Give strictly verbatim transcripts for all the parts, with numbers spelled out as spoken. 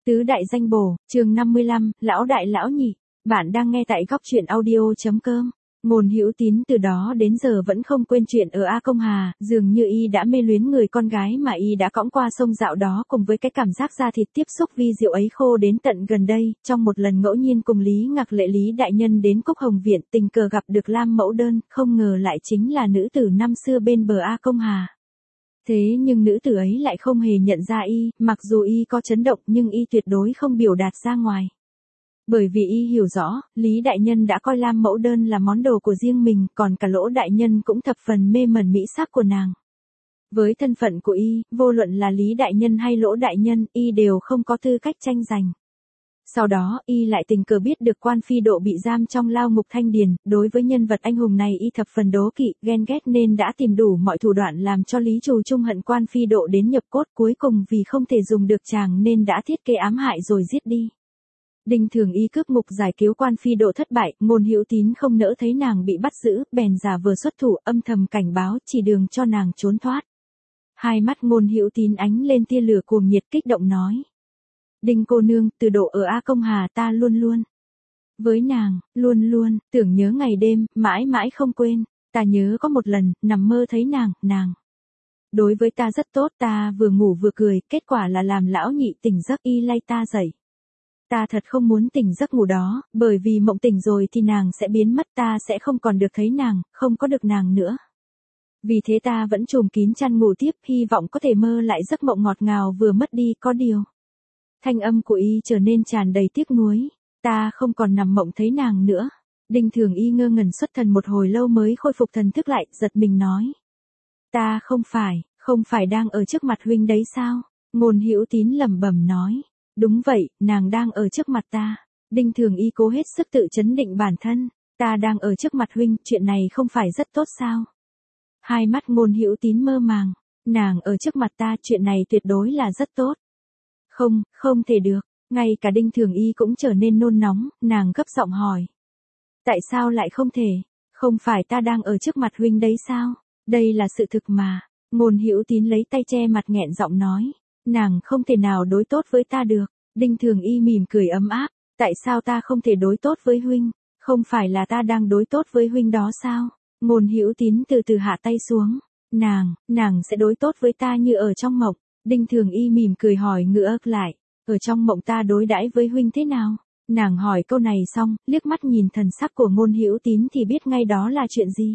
Tứ đại danh bổ, chương năm mươi lăm, lão đại lão nhị. Bạn đang nghe tại góc truyện audio.com. Ngôn Hữu Tín từ đó đến giờ vẫn không quên chuyện ở A Công Hà, dường như y đã mê luyến người con gái mà y đã cõng qua sông dạo đó, cùng với cái cảm giác da thịt tiếp xúc vi diệu ấy khô đến tận gần đây. Trong một lần ngẫu nhiên cùng Lý Ngạc Lệ Lý đại nhân đến Cúc Hồng Viện, tình cờ gặp được Lam Mẫu Đơn, không ngờ lại chính là nữ tử năm xưa bên bờ A Công Hà. Thế nhưng nữ tử ấy lại không hề nhận ra y, mặc dù y có chấn động nhưng y tuyệt đối không biểu đạt ra ngoài. Bởi vì y hiểu rõ, Lý đại nhân đã coi Lam Mẫu Đơn là món đồ của riêng mình, còn cả Lỗ đại nhân cũng thập phần mê mẩn mỹ sắc của nàng. Với thân phận của y, vô luận là Lý đại nhân hay Lỗ đại nhân, y đều không có tư cách tranh giành. Sau đó, y lại tình cờ biết được Quan Phi Độ bị giam trong lao ngục Thanh Điền, đối với nhân vật anh hùng này y thập phần đố kỵ, ghen ghét nên đã tìm đủ mọi thủ đoạn làm cho Lý Trù trung hận Quan Phi Độ đến nhập cốt, cuối cùng vì không thể dùng được chàng nên đã thiết kế ám hại rồi giết đi. Đinh Thường Y cướp ngục giải cứu Quan Phi Độ thất bại, Ngôn Hữu Tín không nỡ thấy nàng bị bắt giữ, bèn giả vờ xuất thủ, âm thầm cảnh báo, chỉ đường cho nàng trốn thoát. Hai mắt Ngôn Hữu Tín ánh lên tia lửa cuồng nhiệt, kích động nói: Đinh cô nương, từ Độ ở A Công Hà ta luôn luôn với nàng, luôn luôn, tưởng nhớ ngày đêm, mãi mãi không quên. Ta nhớ có một lần, nằm mơ thấy nàng, nàng đối với ta rất tốt, ta vừa ngủ vừa cười, kết quả là làm lão nhị tỉnh giấc, y lay ta dậy. Ta thật không muốn tỉnh giấc ngủ đó, bởi vì mộng tỉnh rồi thì nàng sẽ biến mất, ta sẽ không còn được thấy nàng, không có được nàng nữa. Vì thế ta vẫn trùm kín chăn ngủ tiếp, hy vọng có thể mơ lại giấc mộng ngọt ngào vừa mất đi. Có điều, thanh âm của y trở nên tràn đầy tiếc nuối. Ta không còn nằm mộng thấy nàng nữa. Đinh Thường Y ngơ ngẩn xuất thần một hồi lâu mới khôi phục thần thức lại, giật mình nói: Ta không phải, không phải đang ở trước mặt huynh đấy sao? Ngôn Hữu Tín lẩm bẩm nói: Đúng vậy, nàng đang ở trước mặt ta. Đinh Thường Y cố hết sức tự chấn định bản thân. Ta đang ở trước mặt huynh, chuyện này không phải rất tốt sao? Hai mắt Ngôn Hữu Tín mơ màng. Nàng ở trước mặt ta, chuyện này tuyệt đối là rất tốt. Không, không thể được. Ngay cả Đinh Thường Y cũng trở nên nôn nóng, nàng gấp giọng hỏi: Tại sao lại không thể? Không phải ta đang ở trước mặt huynh đấy sao? Đây là sự thực mà. Ngôn Hữu Tín lấy tay che mặt nghẹn giọng nói: Nàng không thể nào đối tốt với ta được. Đinh Thường Y mỉm cười ấm áp: Tại sao ta không thể đối tốt với huynh? Không phải là ta đang đối tốt với huynh đó sao? Ngôn Hữu Tín từ từ hạ tay xuống. Nàng, nàng sẽ đối tốt với ta như ở trong mộng. Đinh Thường Y mỉm cười hỏi ngược lại: Ở trong mộng ta đối đãi với huynh thế nào? Nàng hỏi câu này xong, liếc mắt nhìn thần sắc của Ngôn Hữu Tín thì biết ngay đó là chuyện gì.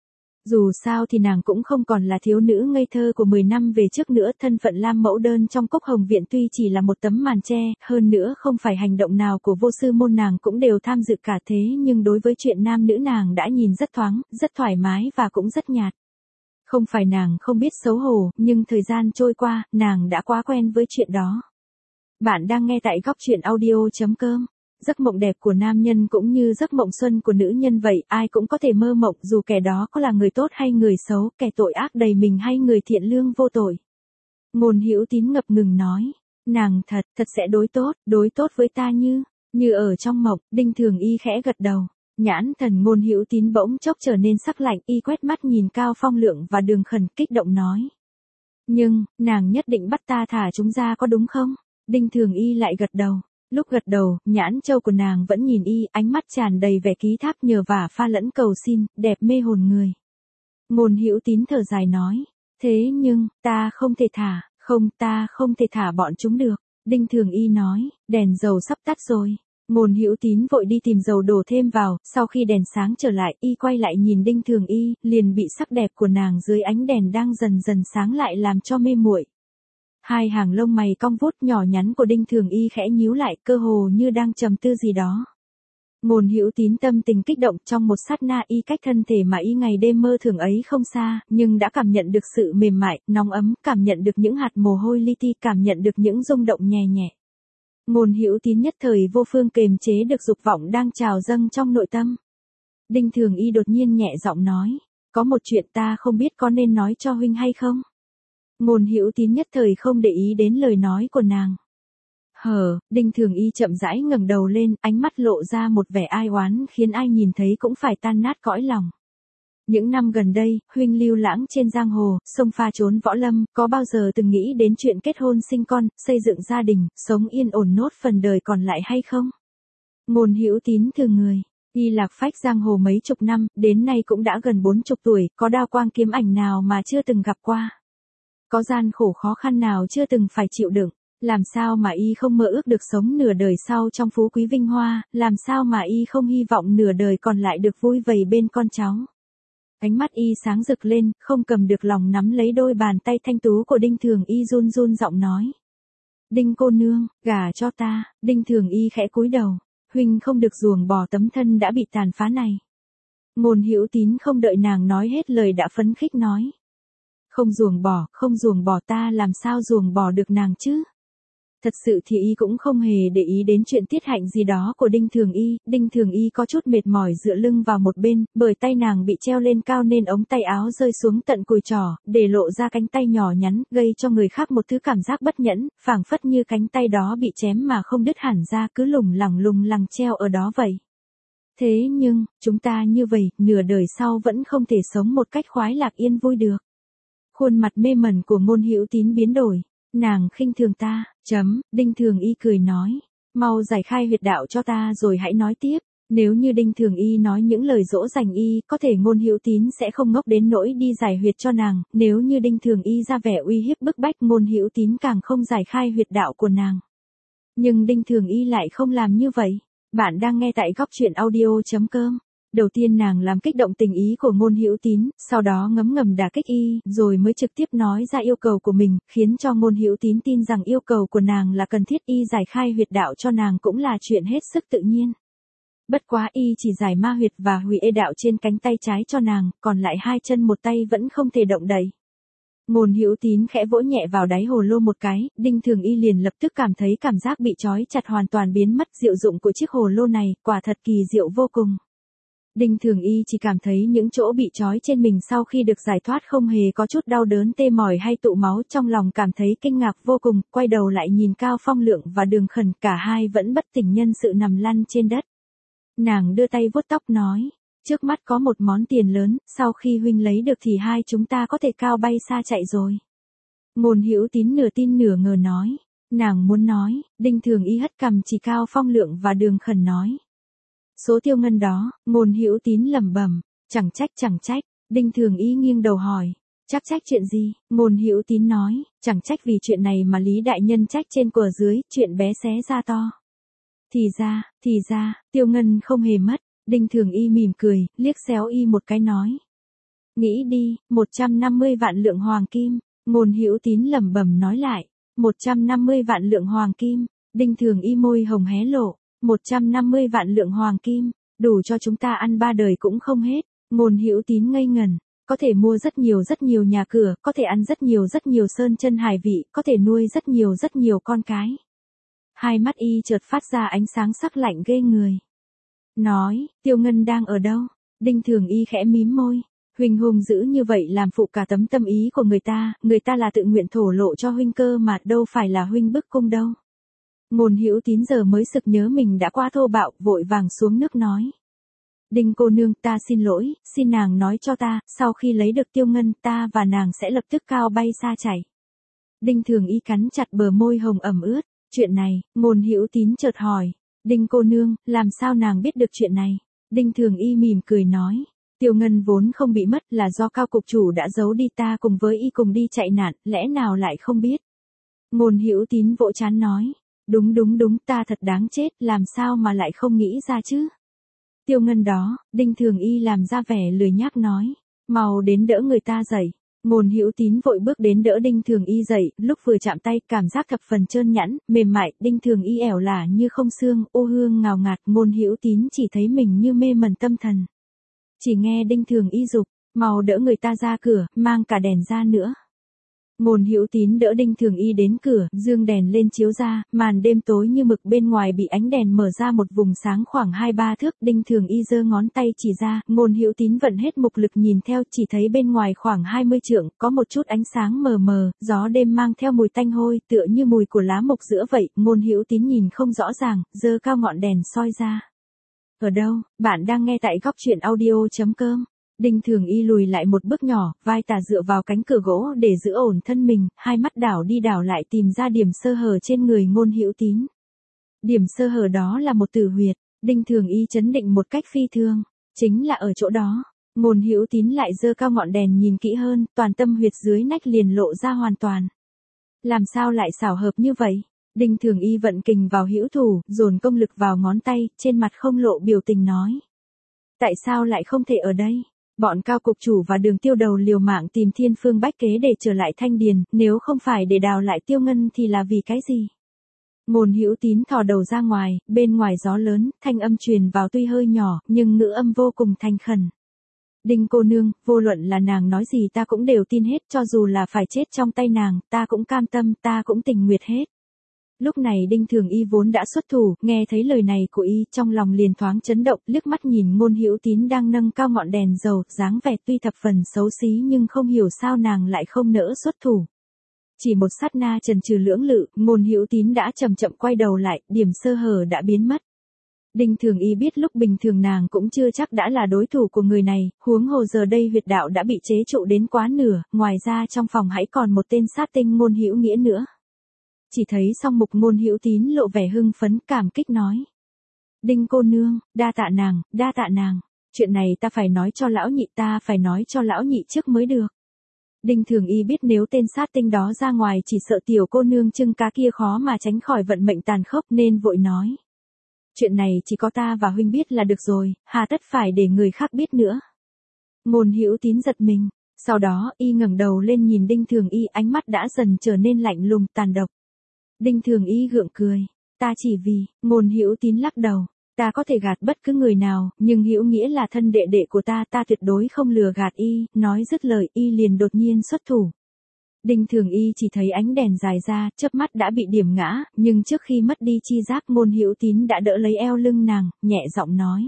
Dù sao thì nàng cũng không còn là thiếu nữ ngây thơ của mười năm về trước nữa, thân phận Lam Mẫu Đơn trong Cúc Hồng Viện tuy chỉ là một tấm màn che, hơn nữa không phải hành động nào của vô sư môn nàng cũng đều tham dự cả, thế nhưng đối với chuyện nam nữ nàng đã nhìn rất thoáng, rất thoải mái và cũng rất nhạt. Không phải nàng không biết xấu hổ, nhưng thời gian trôi qua, nàng đã quá quen với chuyện đó. Bạn đang nghe tại góc truyện audio.com. Giấc mộng đẹp của nam nhân cũng như giấc mộng xuân của nữ nhân vậy, ai cũng có thể mơ mộng, dù kẻ đó có là người tốt hay người xấu, kẻ tội ác đầy mình hay người thiện lương vô tội. Ngôn Hữu Tín ngập ngừng nói: Nàng thật, thật sẽ đối tốt, đối tốt với ta như, như ở trong mộng. Đinh Thường Y khẽ gật đầu. Nhãn thần Ngôn Hữu Tín bỗng chốc trở nên sắc lạnh, y quét mắt nhìn Cao Phong Lượng và Đường Khẩn, kích động nói: Nhưng, nàng nhất định bắt ta thả chúng ra có đúng không? Đinh Thường Y lại gật đầu. Lúc gật đầu, nhãn châu của nàng vẫn nhìn y, ánh mắt tràn đầy vẻ ký thác nhờ vả pha lẫn cầu xin, đẹp mê hồn người. Ngôn Hữu Tín thở dài nói: Thế nhưng, ta không thể thả, không, ta không thể thả bọn chúng được. Đinh Thường Y nói: Đèn dầu sắp tắt rồi. Ngôn Hữu Tín vội đi tìm dầu đổ thêm vào, sau khi đèn sáng trở lại, y quay lại nhìn Đinh Thường Y, liền bị sắc đẹp của nàng dưới ánh đèn đang dần dần sáng lại làm cho mê muội. Hai hàng lông mày cong vút nhỏ nhắn của Đinh Thường Y khẽ nhíu lại, cơ hồ như đang trầm tư gì đó. Ngôn Hữu Tín tâm tình kích động, trong một sát na y cách thân thể mà y ngày đêm mơ thường ấy không xa, nhưng đã cảm nhận được sự mềm mại, nóng ấm, cảm nhận được những hạt mồ hôi li ti, cảm nhận được những rung động nhẹ nhẹ. Ngôn Hữu Tín nhất thời vô phương kềm chế được dục vọng đang trào dâng trong nội tâm. Đinh Thường Y đột nhiên nhẹ giọng nói: Có một chuyện ta không biết có nên nói cho huynh hay không? Ngôn Hữu Tín nhất thời không để ý đến lời nói của nàng. Hờ, Đinh Thường Y chậm rãi ngẩng đầu lên, ánh mắt lộ ra một vẻ ai oán khiến ai nhìn thấy cũng phải tan nát cõi lòng. Những năm gần đây, huynh lưu lãng trên giang hồ, sông pha trốn võ lâm, có bao giờ từng nghĩ đến chuyện kết hôn sinh con, xây dựng gia đình, sống yên ổn nốt phần đời còn lại hay không? Ngôn Hữu Tín thường người, y lạc phách giang hồ mấy chục năm, đến nay cũng đã gần bốn chục tuổi, có đao quang kiếm ảnh nào mà chưa từng gặp qua? Có gian khổ khó khăn nào chưa từng phải chịu đựng? Làm sao mà y không mơ ước được sống nửa đời sau trong phú quý vinh hoa, làm sao mà y không hy vọng nửa đời còn lại được vui vầy bên con cháu? Ánh mắt y sáng rực lên, không cầm được lòng nắm lấy đôi bàn tay thanh tú của Đinh Thường Y run run giọng nói. Đinh cô nương, gả cho ta. Đinh Thường Y khẽ cúi đầu. Huynh không được ruồng bỏ tấm thân đã bị tàn phá này. Ngôn Hữu Tín không đợi nàng nói hết lời đã phấn khích nói. Không ruồng bỏ, không ruồng bỏ ta làm sao ruồng bỏ được nàng chứ? Thật sự thì y cũng không hề để ý đến chuyện tiết hạnh gì đó của Đinh Thường Y, Đinh Thường Y có chút mệt mỏi dựa lưng vào một bên, bởi tay nàng bị treo lên cao nên ống tay áo rơi xuống tận cùi trỏ, để lộ ra cánh tay nhỏ nhắn, gây cho người khác một thứ cảm giác bất nhẫn, phảng phất như cánh tay đó bị chém mà không đứt hẳn ra cứ lủng lẳng lùng lẳng treo ở đó vậy. Thế nhưng, chúng ta như vậy, nửa đời sau vẫn không thể sống một cách khoái lạc yên vui được. Khuôn mặt mê mẩn của Ngôn Hữu Tín biến đổi. Nàng khinh thường ta, chấm, Đinh Thường Y cười nói, mau giải khai huyệt đạo cho ta rồi hãy nói tiếp. Nếu như Đinh Thường Y nói những lời dỗ dành y, có thể Ngôn Hữu Tín sẽ không ngốc đến nỗi đi giải huyệt cho nàng, nếu như Đinh Thường Y ra vẻ uy hiếp bức bách Ngôn Hữu Tín càng không giải khai huyệt đạo của nàng. Nhưng Đinh Thường Y lại không làm như vậy. Bạn đang nghe tại góc truyện audio chấm com. Đầu tiên nàng làm kích động tình ý của Ngôn Hữu Tín, sau đó ngấm ngầm đả kích y, rồi mới trực tiếp nói ra yêu cầu của mình, khiến cho Ngôn Hữu Tín tin rằng yêu cầu của nàng là cần thiết, y giải khai huyệt đạo cho nàng cũng là chuyện hết sức tự nhiên. Bất quá y chỉ giải ma huyệt và hủy ê đạo trên cánh tay trái cho nàng, còn lại hai chân một tay vẫn không thể động đậy. Ngôn Hữu Tín khẽ vỗ nhẹ vào đáy hồ lô một cái, Đinh Thường Y liền lập tức cảm thấy cảm giác bị trói chặt hoàn toàn biến mất, diệu dụng của chiếc hồ lô này, quả thật kỳ diệu vô cùng. Đinh Thường Y chỉ cảm thấy những chỗ bị trói trên mình sau khi được giải thoát không hề có chút đau đớn tê mỏi hay tụ máu, trong lòng cảm thấy kinh ngạc vô cùng, quay đầu lại nhìn Cao Phong Lượng và Đường Khẩn, cả hai vẫn bất tỉnh nhân sự nằm lăn trên đất. Nàng đưa tay vuốt tóc nói, trước mắt có một món tiền lớn, sau khi huynh lấy được thì hai chúng ta có thể cao bay xa chạy rồi. Ngôn Hữu Tín nửa tin nửa ngờ nói, nàng muốn nói, Đinh Thường Y hất cằm chỉ Cao Phong Lượng và Đường Khẩn nói. Số tiêu ngân đó, Ngôn Hữu Tín lẩm bẩm, chẳng trách chẳng trách, Đinh Thường Y nghiêng đầu hỏi, chắc trách chuyện gì? Ngôn Hữu Tín nói, chẳng trách vì chuyện này mà Lý đại nhân trách trên của dưới, chuyện bé xé ra to. Thì ra, thì ra, tiêu ngân không hề mất, Đinh Thường Y mỉm cười, liếc xéo y một cái nói. Nghĩ đi, một trăm năm mươi vạn lượng hoàng kim, Ngôn Hữu Tín lẩm bẩm nói lại, một trăm năm mươi vạn lượng hoàng kim, Đinh Thường Y môi hồng hé lộ. một trăm năm mươi vạn lượng hoàng kim, đủ cho chúng ta ăn ba đời cũng không hết. Ngôn Hữu Tín ngây ngẩn, có thể mua rất nhiều rất nhiều nhà cửa, có thể ăn rất nhiều rất nhiều sơn chân hải vị, có thể nuôi rất nhiều rất nhiều con cái. Hai mắt y chợt phát ra ánh sáng sắc lạnh ghê người. Nói, Tiêu Ngân đang ở đâu? Đinh Thường Y khẽ mím môi. Huynh hùng dữ như vậy làm phụ cả tấm tâm ý của người ta, người ta là tự nguyện thổ lộ cho huynh cơ mà, đâu phải là huynh bức cung đâu. Ngôn Hữu Tín giờ mới sực nhớ mình đã quá thô bạo, vội vàng xuống nước nói. Đinh cô nương, ta xin lỗi, xin nàng nói cho ta, sau khi lấy được Tiêu Ngân, ta và nàng sẽ lập tức cao bay xa chảy. Đinh Thường Y cắn chặt bờ môi hồng ẩm ướt. Chuyện này, Ngôn Hữu Tín chợt hỏi. Đinh cô nương, làm sao nàng biết được chuyện này? Đinh Thường Y mỉm cười nói. Tiêu Ngân vốn không bị mất là do Cao cục chủ đã giấu đi, ta cùng với y cùng đi chạy nạn, lẽ nào lại không biết? Ngôn Hữu Tín vỗ trán nói. Đúng đúng đúng, ta thật đáng chết, làm sao mà lại không nghĩ ra chứ? Tiêu Ngân đó, Đinh Thường Y làm ra vẻ lười nhác nói. Mau đến đỡ người ta dậy. Ngôn Hữu Tín vội bước đến đỡ Đinh Thường Y dậy, lúc vừa chạm tay, cảm giác thập phần trơn nhẵn, mềm mại, Đinh Thường Y ẻo lả như không xương, ô hương ngào ngạt, Ngôn Hữu Tín chỉ thấy mình như mê mẩn tâm thần. Chỉ nghe Đinh Thường Y dục, mau đỡ người ta ra cửa, mang cả đèn ra nữa. Ngôn Hữu Tín đỡ Đinh Thường Y đến cửa, dương đèn lên chiếu ra, màn đêm tối như mực, bên ngoài bị ánh đèn mở ra một vùng sáng khoảng hai ba thước, Đinh Thường Y giơ ngón tay chỉ ra, Ngôn Hữu Tín vận hết mục lực nhìn theo, chỉ thấy bên ngoài khoảng hai mươi trượng, có một chút ánh sáng mờ mờ, gió đêm mang theo mùi tanh hôi, tựa như mùi của lá mục giữa vậy, Ngôn Hữu Tín nhìn không rõ ràng, giơ cao ngọn đèn soi ra. Ở đâu? Bạn đang nghe tại góc truyện audio chấm com. Đinh Thường Y lùi lại một bước nhỏ, vai tả dựa vào cánh cửa gỗ để giữ ổn thân mình, hai mắt đảo đi đảo lại tìm ra điểm sơ hở trên người Ngôn Hữu Tín. Điểm sơ hở đó là một tử huyệt, Đinh Thường Y chấn định một cách phi thường, chính là ở chỗ đó. Ngôn Hữu Tín lại giơ cao ngọn đèn nhìn kỹ hơn, toàn tâm huyệt dưới nách liền lộ ra hoàn toàn. Làm sao lại xảo hợp như vậy? Đinh Thường Y vận kình vào hữu thủ, dồn công lực vào ngón tay, trên mặt không lộ biểu tình nói. Tại sao lại không thể ở đây? Bọn Cao cục chủ và Đường Tiêu đầu liều mạng tìm thiên phương bách kế để trở lại Thanh Điền, nếu không phải để đào lại Tiêu Ngân thì là vì cái gì? Ngôn Hữu Tín thò đầu ra ngoài, bên ngoài gió lớn, thanh âm truyền vào tuy hơi nhỏ, nhưng ngữ âm vô cùng thành khẩn. Đinh cô nương, vô luận là nàng nói gì ta cũng đều tin hết, cho dù là phải chết trong tay nàng, ta cũng cam tâm, ta cũng tình nguyện hết. Lúc này Đinh Thường Y vốn đã xuất thủ, nghe thấy lời này của y, trong lòng liền thoáng chấn động, liếc mắt nhìn Ngôn Hữu Tín đang nâng cao ngọn đèn dầu, dáng vẻ tuy thập phần xấu xí nhưng không hiểu sao nàng lại không nỡ xuất thủ. Chỉ một sát na chần chừ lưỡng lự, Ngôn Hữu Tín đã chậm chậm quay đầu lại, điểm sơ hở đã biến mất. Đinh Thường Y biết lúc bình thường nàng cũng chưa chắc đã là đối thủ của người này, huống hồ giờ đây huyệt đạo đã bị chế trụ đến quá nửa, ngoài ra trong phòng hãy còn một tên sát tinh Ngôn Hữu Nghĩa nữa. Chỉ thấy song mục Ngôn Hữu Tín lộ vẻ hưng phấn cảm kích nói. Đinh cô nương, đa tạ nàng, đa tạ nàng, chuyện này ta phải nói cho lão nhị ta phải nói cho lão nhị trước mới được. Đinh Thường Y biết nếu tên sát tinh đó ra ngoài chỉ sợ tiểu cô nương trưng cá kia khó mà tránh khỏi vận mệnh tàn khốc nên vội nói. Chuyện này chỉ có ta và huynh biết là được rồi, hà tất phải để người khác biết nữa. Ngôn Hữu Tín giật mình, sau đó y ngẩng đầu lên nhìn Đinh Thường Y, ánh mắt đã dần trở nên lạnh lùng tàn độc. Đinh Thường Y gượng cười, ta chỉ vì, Ngôn Hữu Tín lắc đầu, ta có thể gạt bất cứ người nào, nhưng Hữu Nghĩa là thân đệ đệ của ta, ta tuyệt đối không lừa gạt y, nói dứt lời y liền đột nhiên xuất thủ. Đinh Thường Y chỉ thấy ánh đèn dài ra, chớp mắt đã bị điểm ngã, nhưng trước khi mất đi chi giác Ngôn Hữu Tín đã đỡ lấy eo lưng nàng, nhẹ giọng nói.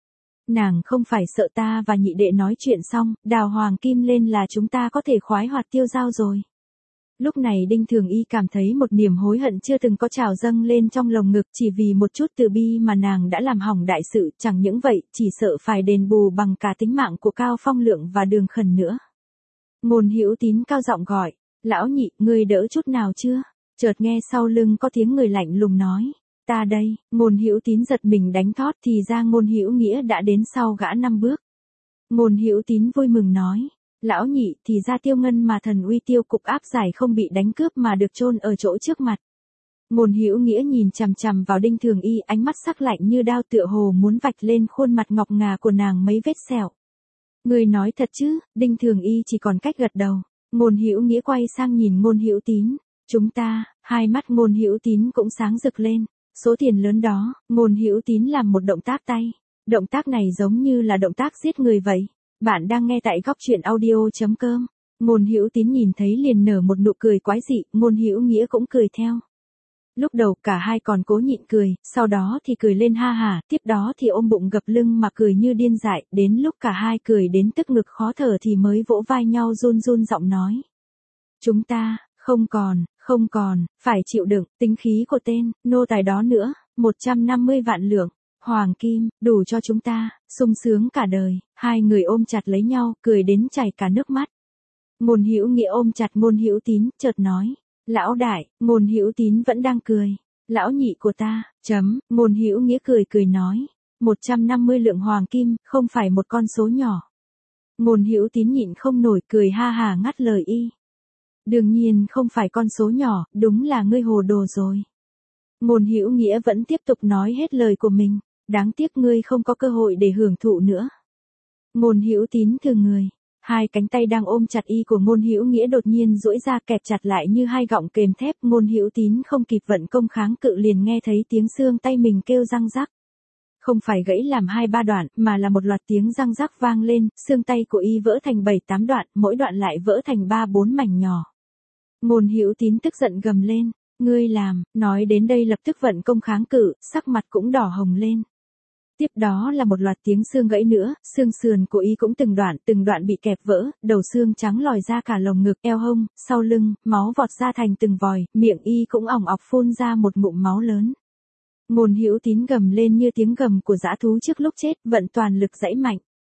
Nàng không phải sợ ta và nhị đệ nói chuyện xong, đào hoàng kim lên là chúng ta có thể khoái hoạt tiêu dao rồi. Lúc này Đinh Thường Y cảm thấy một niềm hối hận chưa từng có trào dâng lên trong lồng ngực, chỉ vì một chút từ bi mà nàng đã làm hỏng đại sự, chẳng những vậy, chỉ sợ phải đền bù bằng cả tính mạng của Cao Phong Lượng và Đường Khẩn nữa. Ngôn Hữu Tín cao giọng gọi, lão nhị, ngươi đỡ chút nào chưa? Chợt nghe sau lưng có tiếng người lạnh lùng nói, ta đây. Ngôn Hữu Tín giật mình đánh thót thì ra Ngôn Hữu Nghĩa đã đến sau gã năm bước. Ngôn Hữu Tín vui mừng nói, lão nhị, thì ra Tiêu Ngân mà thần uy Tiêu cục áp giải không bị đánh cướp mà được chôn ở chỗ trước mặt. Ngôn Hữu Nghĩa nhìn chằm chằm vào Đinh Thường Y, ánh mắt sắc lạnh như đao tựa hồ muốn vạch lên khuôn mặt ngọc ngà của nàng mấy vết sẹo. Ngươi nói thật chứ? Đinh Thường Y chỉ còn cách gật đầu. Ngôn Hữu Nghĩa quay sang nhìn Ngôn Hữu Tín, chúng ta, hai mắt Ngôn Hữu Tín cũng sáng rực lên, số tiền lớn đó. Ngôn Hữu Tín làm một động tác tay, động tác này giống như là động tác giết người vậy. Bạn đang nghe tại góc truyện audio chấm com. Ngôn Hữu Tín nhìn thấy liền nở một nụ cười quái dị, Ngôn Hữu Nghĩa cũng cười theo. Lúc đầu cả hai còn cố nhịn cười, sau đó thì cười lên ha hả, tiếp đó thì ôm bụng gập lưng mà cười như điên dại, đến lúc cả hai cười đến tức ngực khó thở thì mới vỗ vai nhau run run giọng nói. Chúng ta, không còn, không còn, phải chịu đựng, tính khí của tên, nô tài đó nữa, một trăm năm mươi vạn lượng, hoàng kim, đủ cho chúng ta, sung sướng cả đời. Hai người ôm chặt lấy nhau, cười đến chảy cả nước mắt. Ngôn Hữu Nghĩa ôm chặt Ngôn Hữu Tín, chợt nói. Lão đại. Ngôn Hữu Tín vẫn đang cười. Lão nhị của ta, chấm, Ngôn Hữu Nghĩa cười cười nói. một trăm năm mươi lượng hoàng kim, không phải một con số nhỏ. Ngôn Hữu Tín nhịn không nổi cười ha hà ngắt lời y. Đương nhiên không phải con số nhỏ, đúng là ngươi hồ đồ rồi. Ngôn Hữu Nghĩa vẫn tiếp tục nói hết lời của mình. Đáng tiếc ngươi không có cơ hội để hưởng thụ nữa. Ngôn Hữu Tín thừa người. Hai cánh tay đang ôm chặt y của Ngôn Hữu Nghĩa đột nhiên duỗi ra kẹp chặt lại như hai gọng kềm thép. Ngôn Hữu Tín không kịp vận công kháng cự liền nghe thấy tiếng xương tay mình kêu răng rắc. Không phải gãy làm hai ba đoạn, mà là một loạt tiếng răng rắc vang lên, xương tay của y vỡ thành bảy tám đoạn, mỗi đoạn lại vỡ thành ba bốn mảnh nhỏ. Ngôn Hữu Tín tức giận gầm lên, ngươi làm, nói đến đây lập tức vận công kháng cự, sắc mặt cũng đỏ hồng lên. Tiếp đó là một loạt tiếng xương gãy nữa, xương sườn của y cũng từng đoạn, từng đoạn bị kẹp vỡ, đầu xương trắng lòi ra cả lồng ngực, eo hông, sau lưng, máu vọt ra thành từng vòi, miệng y cũng ỏng ọc phun ra một ngụm máu lớn. Ngôn Hữu Tín gầm lên như tiếng gầm của dã thú trước lúc chết, vận toàn lực giãy mạnh.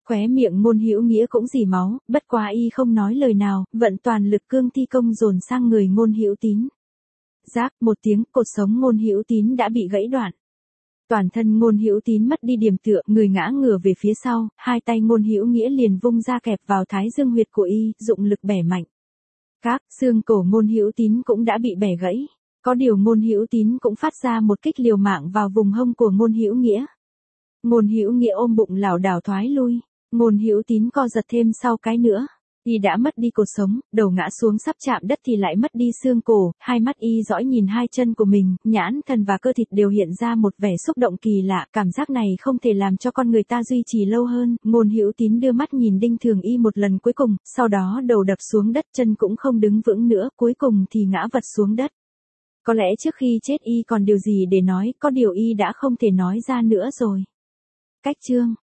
Khóe miệng Ngôn Hữu Nghĩa cũng rỉ máu, bất quá y không nói lời nào, vận toàn lực cương thi công dồn sang người Ngôn Hữu Tín. Rác, một tiếng, cột sống Ngôn Hữu Tín đã bị gãy đoạn. Toàn thân Ngôn Hữu Tín mất đi điểm tựa, người ngã ngửa về phía sau, hai tay Ngôn Hữu Nghĩa liền vung ra kẹp vào thái dương huyệt của y, dụng lực bẻ mạnh. Các xương cổ Ngôn Hữu Tín cũng đã bị bẻ gãy. Có điều Ngôn Hữu Tín cũng phát ra một kích liều mạng vào vùng hông của Ngôn Hữu Nghĩa. Ngôn Hữu Nghĩa ôm bụng lảo đảo thoái lui. Ngôn Hữu Tín co giật thêm sau cái nữa. Y đã mất đi cột sống, đầu ngã xuống sắp chạm đất thì lại mất đi xương cổ, hai mắt y dõi nhìn hai chân của mình, nhãn thần và cơ thịt đều hiện ra một vẻ xúc động kỳ lạ, cảm giác này không thể làm cho con người ta duy trì lâu hơn. Ngôn Hữu Tín đưa mắt nhìn Đinh Thường Y một lần cuối cùng, sau đó đầu đập xuống đất, chân cũng không đứng vững nữa, cuối cùng thì ngã vật xuống đất. Có lẽ trước khi chết y còn điều gì để nói, có điều y đã không thể nói ra nữa rồi. Cách chương